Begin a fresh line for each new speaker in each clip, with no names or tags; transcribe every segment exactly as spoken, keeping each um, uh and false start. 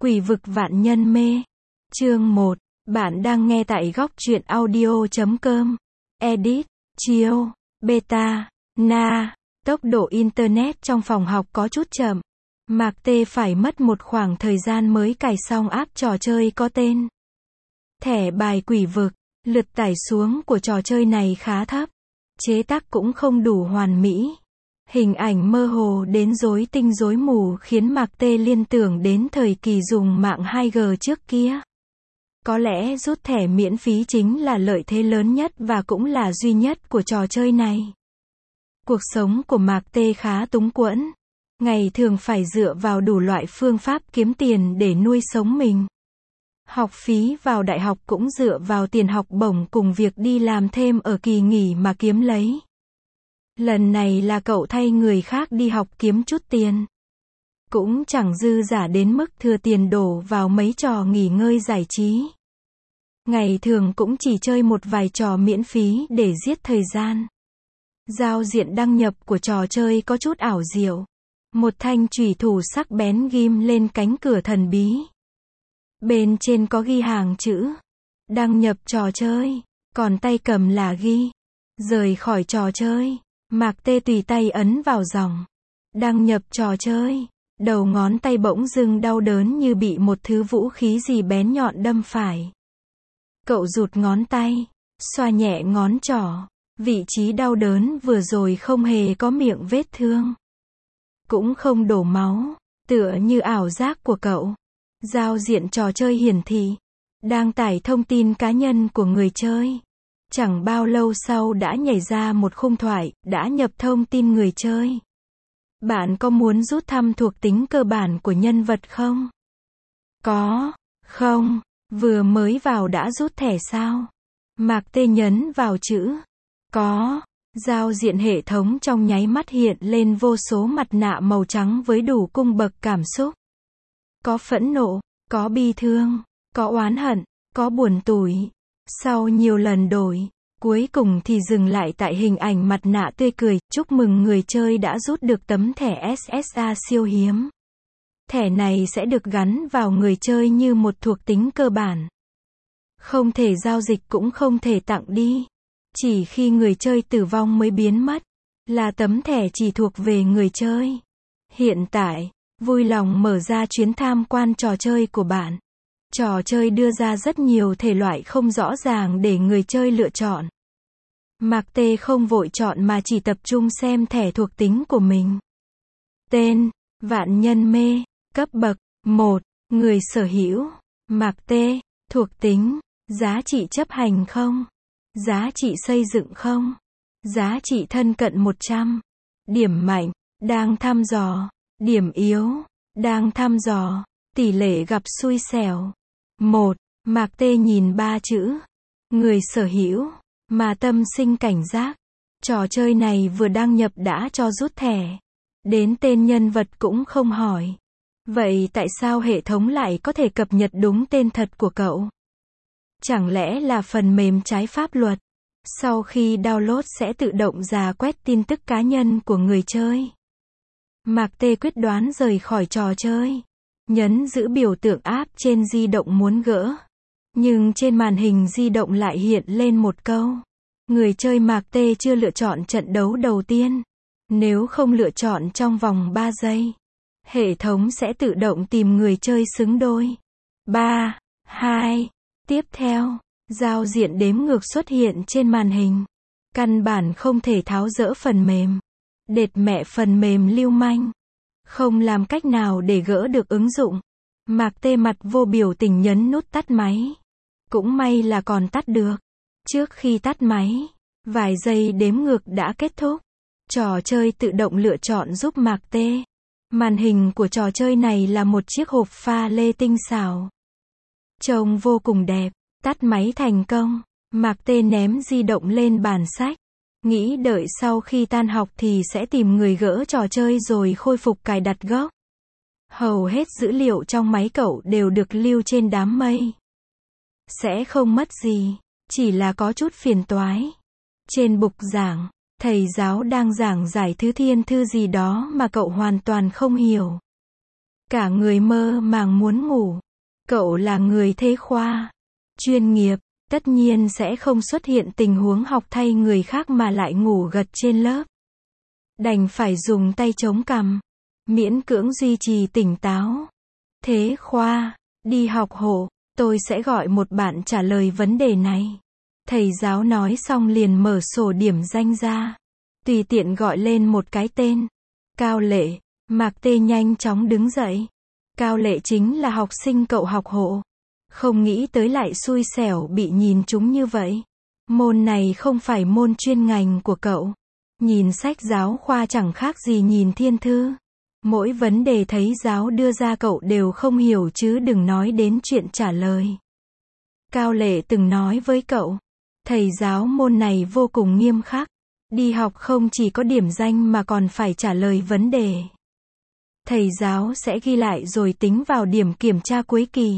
Quỷ vực vạn nhân mê. Chương một. Bạn đang nghe tại góc truyện audio chấm com. Edit, chill, beta, na. Tốc độ internet trong phòng học có chút chậm. Mạc Tê phải mất một khoảng thời gian mới cài xong app trò chơi có tên Thẻ bài quỷ vực. Lượt tải xuống của trò chơi này khá thấp. Chế tác cũng không đủ hoàn mỹ. Hình ảnh mơ hồ đến rối tinh rối mù khiến Mạc Tê liên tưởng đến thời kỳ dùng mạng hai G trước kia. Có lẽ rút thẻ miễn phí chính là lợi thế lớn nhất và cũng là duy nhất của trò chơi này. Cuộc sống của Mạc Tê khá túng quẫn. Ngày thường phải dựa vào đủ loại phương pháp kiếm tiền để nuôi sống mình. Học phí vào đại học cũng dựa vào tiền học bổng cùng việc đi làm thêm ở kỳ nghỉ mà kiếm lấy. Lần này là cậu thay người khác đi học kiếm chút tiền. Cũng chẳng dư giả đến mức thừa tiền đổ vào mấy trò nghỉ ngơi giải trí. Ngày thường cũng chỉ chơi một vài trò miễn phí để giết thời gian. Giao diện đăng nhập của trò chơi có chút ảo diệu. Một thanh chủy thủ sắc bén ghim lên cánh cửa thần bí. Bên trên có ghi hàng chữ đăng nhập trò chơi, còn tay cầm là ghi rời khỏi trò chơi. Mạc Tê tùy tay ấn vào dòng đăng nhập trò chơi. Đầu ngón tay bỗng dưng đau đớn như bị một thứ vũ khí gì bén nhọn đâm phải. Cậu rụt ngón tay, xoa nhẹ ngón trỏ. Vị trí đau đớn vừa rồi không hề có miệng vết thương, cũng không đổ máu, tựa như ảo giác của cậu. Giao diện trò chơi hiển thị đang tải thông tin cá nhân của người chơi. Chẳng bao lâu sau đã nhảy ra một khung thoại, đã nhập thông tin người chơi. Bạn có muốn rút thăm thuộc tính cơ bản của nhân vật không? Có, không, vừa mới vào đã rút thẻ sao? Mạc Tê nhấn vào chữ có. Giao diện hệ thống trong nháy mắt hiện lên vô số mặt nạ màu trắng với đủ cung bậc cảm xúc. Có phẫn nộ, có bi thương, có oán hận, có buồn tủi. Sau nhiều lần đổi, cuối cùng thì dừng lại tại hình ảnh mặt nạ tươi cười. Chúc mừng người chơi đã rút được tấm thẻ ét ét a siêu hiếm. Thẻ này sẽ được gắn vào người chơi như một thuộc tính cơ bản. Không thể giao dịch cũng không thể tặng đi. Chỉ khi người chơi tử vong mới biến mất. Là tấm thẻ chỉ thuộc về người chơi. Hiện tại, vui lòng mở ra chuyến tham quan trò chơi của bạn. Trò chơi đưa ra rất nhiều thể loại không rõ ràng để người chơi lựa chọn. Mạc Tê không vội chọn mà chỉ tập trung xem thẻ thuộc tính của mình. Tên, vạn nhân mê. Cấp bậc, một. Người sở hữu. Mạc Tê. Thuộc tính, giá trị chấp hành không? Giá trị xây dựng không? Giá trị thân cận một trăm. Điểm mạnh, đang thăm dò. Điểm yếu, đang thăm dò. Tỷ lệ gặp xui xẻo. một. Mạc Tê nhìn ba chữ người sở hữu mà tâm sinh cảnh giác. Trò chơi này vừa đăng nhập đã cho rút thẻ. Đến tên nhân vật cũng không hỏi. Vậy tại sao hệ thống lại có thể cập nhật đúng tên thật của cậu? Chẳng lẽ là phần mềm trái pháp luật? Sau khi download sẽ tự động rà quét tin tức cá nhân của người chơi. Mạc Tê quyết đoán rời khỏi trò chơi. Nhấn giữ biểu tượng app trên di động muốn gỡ. Nhưng trên màn hình di động lại hiện lên một câu. Người chơi Mạc Tê chưa lựa chọn trận đấu đầu tiên. Nếu không lựa chọn trong vòng ba giây, hệ thống sẽ tự động tìm người chơi xứng đôi. ba, hai. Tiếp theo, giao diện đếm ngược xuất hiện trên màn hình. Căn bản không thể tháo dỡ phần mềm. Đệt mẹ phần mềm lưu manh. Không làm cách nào để gỡ được ứng dụng. Mạc Tê mặt vô biểu tình nhấn nút tắt máy. Cũng may là còn tắt được. Trước khi tắt máy, vài giây đếm ngược đã kết thúc. Trò chơi tự động lựa chọn giúp Mạc Tê. Màn hình của trò chơi này là một chiếc hộp pha lê tinh xảo. Trông vô cùng đẹp. Tắt máy thành công. Mạc Tê ném di động lên bàn sách. Nghĩ đợi sau khi tan học thì sẽ tìm người gỡ trò chơi rồi khôi phục cài đặt gốc. Hầu hết dữ liệu trong máy cậu đều được lưu trên đám mây. Sẽ không mất gì, chỉ là có chút phiền toái. Trên bục giảng, thầy giáo đang giảng giải thứ thiên thư gì đó mà cậu hoàn toàn không hiểu. Cả người mơ màng muốn ngủ. Cậu là người thế khoa, chuyên nghiệp, tất nhiên sẽ không xuất hiện tình huống học thay người khác mà lại ngủ gật trên lớp. Đành phải dùng tay chống cằm, miễn cưỡng duy trì tỉnh táo. Thế khoa, đi học hộ, tôi sẽ gọi một bạn trả lời vấn đề này. Thầy giáo nói xong liền mở sổ điểm danh ra. Tùy tiện gọi lên một cái tên. Cao Lệ. Mạc Tê nhanh chóng đứng dậy. Cao Lệ chính là học sinh cậu học hộ. Không nghĩ tới lại xui xẻo bị nhìn trúng như vậy. Môn này không phải môn chuyên ngành của cậu. Nhìn sách giáo khoa chẳng khác gì nhìn thiên thư. Mỗi vấn đề thầy giáo đưa ra cậu đều không hiểu chứ đừng nói đến chuyện trả lời. Cao Lệ từng nói với cậu, thầy giáo môn này vô cùng nghiêm khắc. Đi học không chỉ có điểm danh mà còn phải trả lời vấn đề. Thầy giáo sẽ ghi lại rồi tính vào điểm kiểm tra cuối kỳ.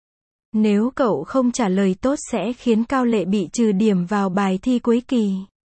Nếu cậu không trả lời tốt sẽ khiến Cao Lệ bị trừ điểm vào bài thi cuối kỳ.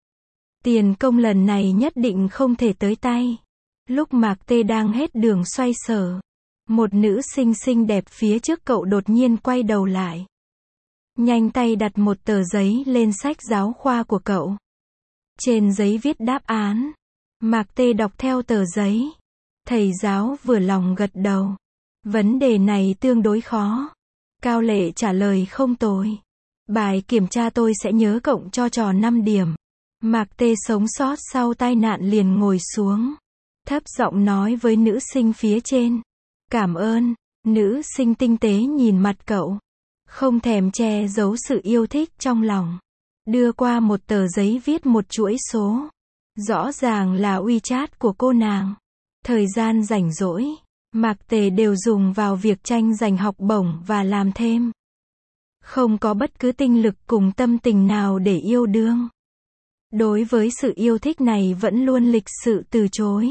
Tiền công lần này nhất định không thể tới tay. Lúc Mạc Tê đang hết đường xoay sở, một nữ sinh xinh đẹp phía trước cậu đột nhiên quay đầu lại. Nhanh tay đặt một tờ giấy lên sách giáo khoa của cậu. Trên giấy viết đáp án. Mạc Tê đọc theo tờ giấy. Thầy giáo vừa lòng gật đầu. Vấn đề này tương đối khó. Cao Lệ trả lời không tồi. Bài kiểm tra tôi sẽ nhớ cộng cho trò năm điểm. Mạc Tê sống sót sau tai nạn liền ngồi xuống. Thấp giọng nói với nữ sinh phía trên. Cảm ơn. Nữ sinh tinh tế nhìn mặt cậu. Không thèm che giấu sự yêu thích trong lòng. Đưa qua một tờ giấy viết một chuỗi số. Rõ ràng là WeChat của cô nàng. Thời gian rảnh rỗi, Mạc Tề đều dùng vào việc tranh giành học bổng và làm thêm. Không có bất cứ tinh lực cùng tâm tình nào để yêu đương. Đối với sự yêu thích này vẫn luôn lịch sự từ chối.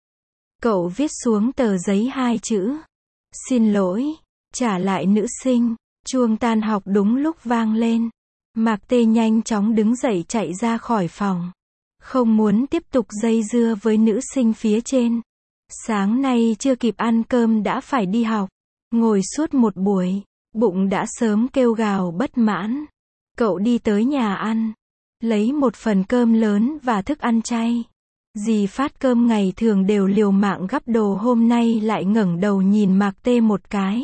Cậu viết xuống tờ giấy hai chữ. Xin lỗi. Trả lại nữ sinh. Chuông tan học đúng lúc vang lên. Mạc Tê nhanh chóng đứng dậy chạy ra khỏi phòng. Không muốn tiếp tục dây dưa với nữ sinh phía trên. Sáng nay chưa kịp ăn cơm đã phải đi học. Ngồi suốt một buổi, bụng đã sớm kêu gào bất mãn. Cậu đi tới nhà ăn. Lấy một phần cơm lớn và thức ăn chay. Dì phát cơm ngày thường đều liều mạng gắp đồ hôm nay lại ngẩng đầu nhìn Mạc Tê một cái.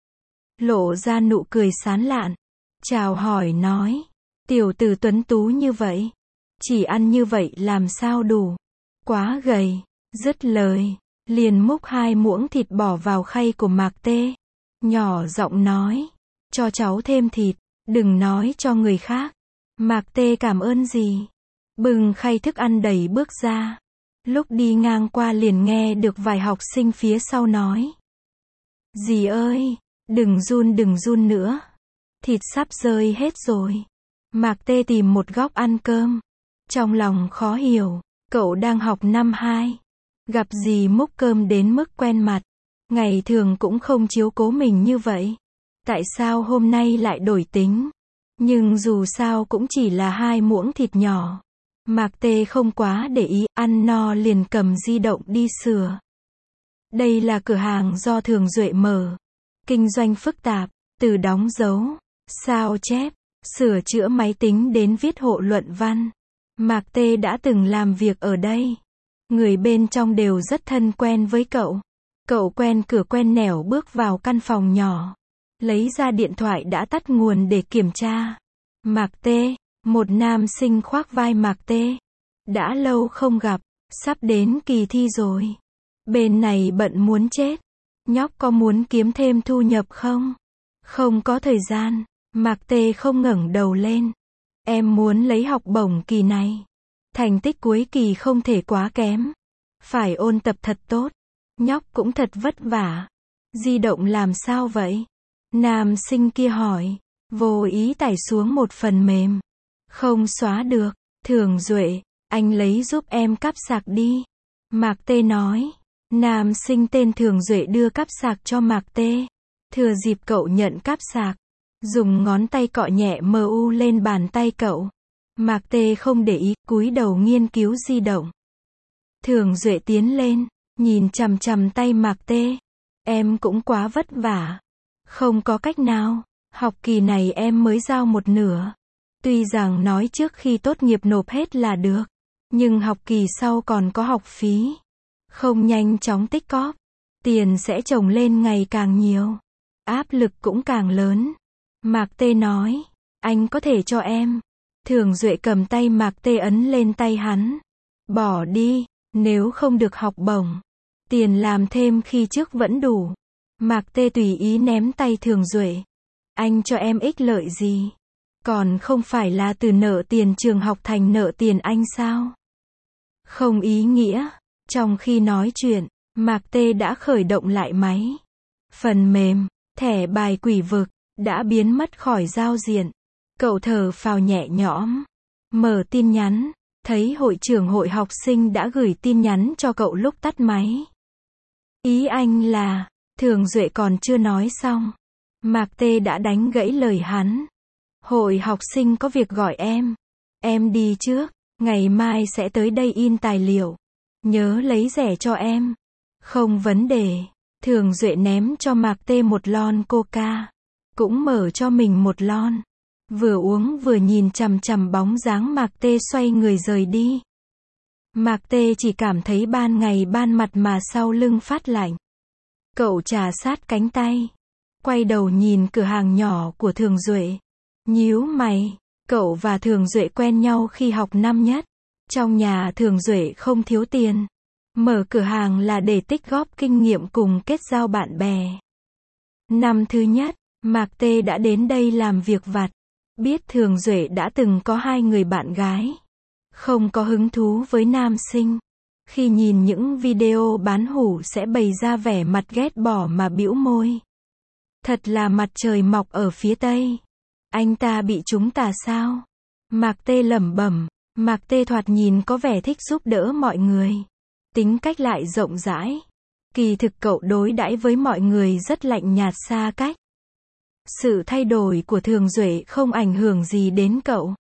Lộ ra nụ cười sán lạn. Chào hỏi nói. Tiểu tử tuấn tú như vậy. Chỉ ăn như vậy làm sao đủ. Quá gầy. Dứt lời. Liền múc hai muỗng thịt bỏ vào khay của Mạc Tê. Nhỏ giọng nói. Cho cháu thêm thịt. Đừng nói cho người khác. Mạc Tê cảm ơn dì. Bưng khay thức ăn đẩy bước ra. Lúc đi ngang qua liền nghe được vài học sinh phía sau nói. Dì ơi, đừng run đừng run nữa. Thịt sắp rơi hết rồi. Mạc Tê tìm một góc ăn cơm. Trong lòng khó hiểu, cậu đang học năm hai. Gặp dì múc cơm đến mức quen mặt. Ngày thường cũng không chiếu cố mình như vậy. Tại sao hôm nay lại đổi tính? Nhưng dù sao cũng chỉ là hai muỗng thịt nhỏ. Mạc Tê không quá để ý, ăn no liền cầm di động đi sửa. Đây là cửa hàng do Thường Duệ mở. Kinh doanh phức tạp, từ đóng dấu, sao chép, sửa chữa máy tính đến viết hộ luận văn. Mạc Tê đã từng làm việc ở đây. Người bên trong đều rất thân quen với cậu. Cậu quen cửa quen nẻo bước vào căn phòng nhỏ. Lấy ra điện thoại đã tắt nguồn để kiểm tra. Mạc Tê, một nam sinh khoác vai Mạc Tê. Đã lâu không gặp, sắp đến kỳ thi rồi. Bên này bận muốn chết. Nhóc có muốn kiếm thêm thu nhập không? Không có thời gian. Mạc Tê không ngẩng đầu lên. Em muốn lấy học bổng kỳ này. Thành tích cuối kỳ không thể quá kém. Phải ôn tập thật tốt. Nhóc cũng thật vất vả. Di động làm sao vậy? Nam sinh kia hỏi. Vô ý tải xuống một phần mềm. Không xóa được. Thường Duệ, anh lấy giúp em cáp sạc đi. Mạc Tê nói. Nam sinh tên Thường Duệ đưa cáp sạc cho Mạc Tê. Thừa dịp cậu nhận cáp sạc. Dùng ngón tay cọ nhẹ mờ u lên bàn tay cậu. Mạc Tê không để ý, cúi đầu nghiên cứu di động. Thường Duệ tiến lên, nhìn chằm chằm tay Mạc Tê. Em cũng quá vất vả. Không có cách nào. Học kỳ này em mới giao một nửa. Tuy rằng nói trước khi tốt nghiệp nộp hết là được. Nhưng học kỳ sau còn có học phí. Không nhanh chóng tích cóp. Tiền sẽ chồng lên ngày càng nhiều. Áp lực cũng càng lớn. Mạc Tê nói. Anh có thể cho em. Thường Duệ cầm tay Mạc Tê ấn lên tay hắn. Bỏ đi. Nếu không được học bổng. Tiền làm thêm khi trước vẫn đủ. Mạc Tê tùy ý ném tay Thường Duệ. Anh cho em ích lợi gì? Còn không phải là từ nợ tiền trường học thành nợ tiền anh sao? Không ý nghĩa. Trong khi nói chuyện, Mạc Tê đã khởi động lại máy. Phần mềm, thẻ bài quỷ vực, đã biến mất khỏi giao diện. Cậu thở phào nhẹ nhõm. Mở tin nhắn, thấy hội trưởng hội học sinh đã gửi tin nhắn cho cậu lúc tắt máy. Ý anh là, Thường Duệ còn chưa nói xong. Mạc Tê đã đánh gãy lời hắn. Hội học sinh có việc gọi em. Em đi trước, ngày mai sẽ tới đây in tài liệu. Nhớ lấy rẻ cho em. Không vấn đề. Thường Duệ ném cho Mạc Tê một lon coca. Cũng mở cho mình một lon. Vừa uống vừa nhìn chằm chằm bóng dáng Mạc Tê xoay người rời đi. Mạc Tê chỉ cảm thấy ban ngày ban mặt mà sau lưng phát lạnh. Cậu trà sát cánh tay. Quay đầu nhìn cửa hàng nhỏ của Thường Duệ. Nhíu mày. Cậu và Thường Duệ quen nhau khi học năm nhất. Trong nhà Thường Duệ không thiếu tiền. Mở cửa hàng là để tích góp kinh nghiệm cùng kết giao bạn bè. Năm thứ nhất, Mạc Tê đã đến đây làm việc vặt. Biết Thường Duệ đã từng có hai người bạn gái. Không có hứng thú với nam sinh. Khi nhìn những video bán hủ sẽ bày ra vẻ mặt ghét bỏ mà bĩu môi. Thật là mặt trời mọc ở phía tây. Anh ta bị chúng ta sao? Mạc Tê lẩm bẩm. Mạc Tê thoạt nhìn có vẻ thích giúp đỡ mọi người. Tính cách lại rộng rãi. Kỳ thực cậu đối đãi với mọi người rất lạnh nhạt xa cách. Sự thay đổi của Thường Duệ không ảnh hưởng gì đến cậu.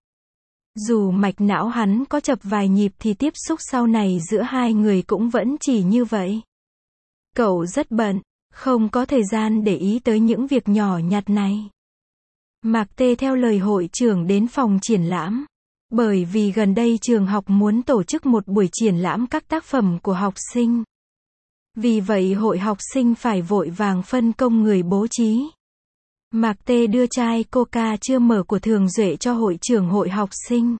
Dù mạch não hắn có chập vài nhịp thì tiếp xúc sau này giữa hai người cũng vẫn chỉ như vậy. Cậu rất bận, không có thời gian để ý tới những việc nhỏ nhặt này. Mạc Tê theo lời hội trưởng đến phòng triển lãm. Bởi vì gần đây trường học muốn tổ chức một buổi triển lãm các tác phẩm của học sinh. Vì vậy hội học sinh phải vội vàng phân công người bố trí. Mạc Tê đưa chai coca chưa mở của Thường Duệ cho hội trưởng hội học sinh.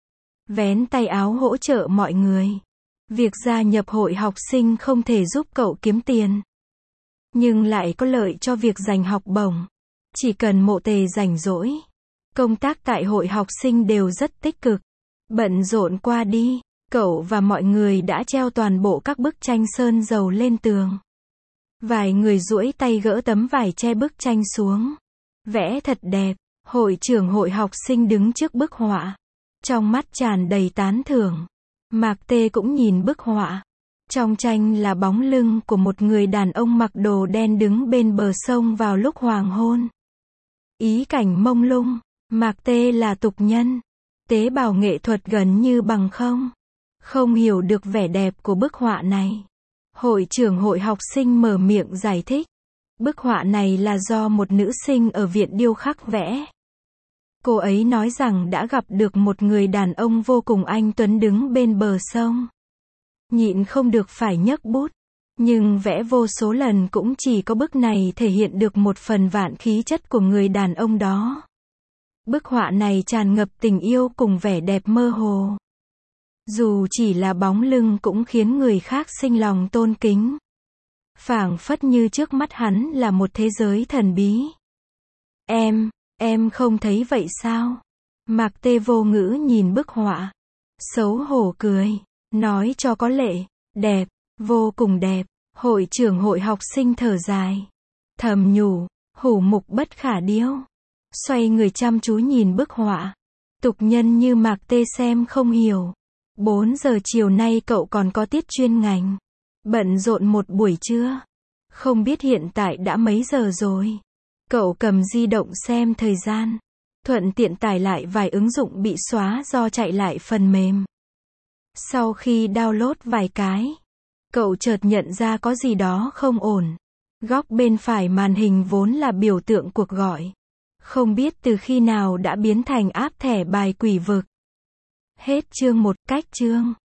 Vén tay áo hỗ trợ mọi người. Việc gia nhập hội học sinh không thể giúp cậu kiếm tiền. Nhưng lại có lợi cho việc giành học bổng. Chỉ cần Mộ Tề rảnh rỗi. Công tác tại hội học sinh đều rất tích cực. Bận rộn qua đi, cậu và mọi người đã treo toàn bộ các bức tranh sơn dầu lên tường. Vài người duỗi tay gỡ tấm vải che bức tranh xuống. Vẽ thật đẹp. Hội trưởng hội học sinh đứng trước bức họa. Trong mắt tràn đầy tán thưởng. Mạc Tê cũng nhìn bức họa. Trong tranh là bóng lưng của một người đàn ông mặc đồ đen đứng bên bờ sông vào lúc hoàng hôn. Ý cảnh mông lung. Mạc Tê là tục nhân. Tế bào nghệ thuật gần như bằng không. Không hiểu được vẻ đẹp của bức họa này. Hội trưởng hội học sinh mở miệng giải thích. Bức họa này là do một nữ sinh ở viện điêu khắc vẽ. Cô ấy nói rằng đã gặp được một người đàn ông vô cùng anh tuấn đứng bên bờ sông. Nhịn không được phải nhấc bút. Nhưng vẽ vô số lần cũng chỉ có bức này thể hiện được một phần vạn khí chất của người đàn ông đó. Bức họa này tràn ngập tình yêu cùng vẻ đẹp mơ hồ. Dù chỉ là bóng lưng cũng khiến người khác sinh lòng tôn kính. Phảng phất như trước mắt hắn là một thế giới thần bí. Em, em không thấy vậy sao? Mạc Tê vô ngữ nhìn bức họa. Xấu hổ cười. Nói cho có lệ. Đẹp. Vô cùng đẹp. Hội trưởng hội học sinh thở dài. Thầm nhủ. Hủ mục bất khả điêu. Xoay người chăm chú nhìn bức họa. Tục nhân như Mạc Tê xem không hiểu. bốn giờ chiều nay cậu còn có tiết chuyên ngành. Bận rộn một buổi trưa. Không biết hiện tại đã mấy giờ rồi. Cậu cầm di động xem thời gian. Thuận tiện tải lại vài ứng dụng bị xóa do chạy lại phần mềm. Sau khi download vài cái, cậu chợt nhận ra có gì đó không ổn. Góc bên phải màn hình vốn là biểu tượng cuộc gọi. Không biết từ khi nào đã biến thành app thẻ bài quỷ vực. Hết chương một, cách chương.